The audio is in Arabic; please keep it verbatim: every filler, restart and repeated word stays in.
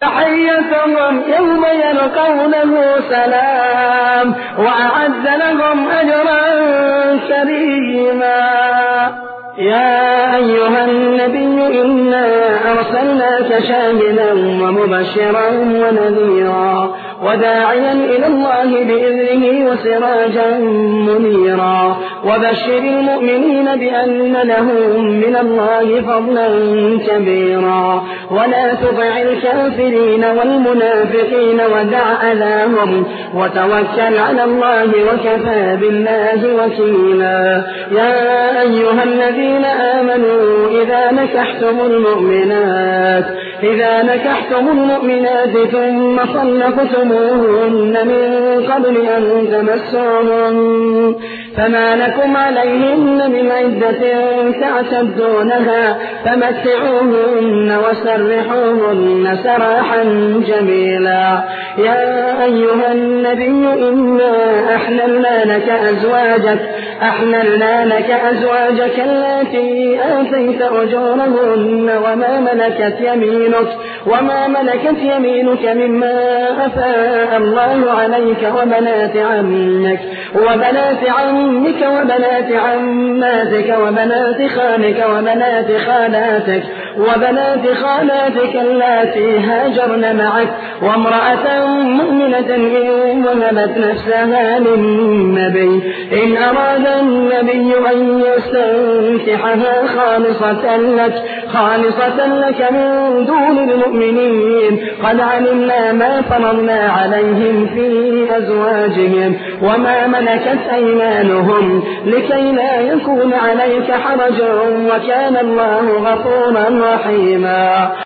وتحيتهم يوم يلقونه سلام وأعد لهم أجرا كريما. يا أيها النبي إنا أرسلناك شاهدا ومبشرا ونذيرا وداعيا إلى الله بإذنه وسراجا منيرا وبشر المؤمنين بأن لهم من الله فضلا كبيرا ولا تطع الكافرين والمنافقين ودع أذاهم وتوكل على الله وكفى بالله وكيلا. يا أيها الذين آمنوا إذا نكحتم المؤمنات إذا نكحتم المؤمنات ثم طلقتموهن من قبل أن تمسوهن فما لكم عليهن من عدة تعتدونها فمتعوهن وسرحوهن سراحا جميلا. يا أيها النبي إنا أحللنا لك أزواجك أحللنا لك أزواجك التي آتيت أجورهن وما ملكت يمينك وما ملكت يمينك مما أفاء الله عليك وبنات عمك وبنات عمك وبنات عماتك وبنات خالك وبنات خالاتك وبنات خالاتك اللاتي هاجرن معك وامرأة مؤمنة إن وهبت نفسها للنبي إن أراد النبي أن يستنكحها خالصة لك خالصة لك من دون المؤمنين قد علمنا ما فرضنا عليهم في أزواجهم وما ملكت أيمانهم لكي لا يكون عليك حرج وكان الله غفورا رحيما.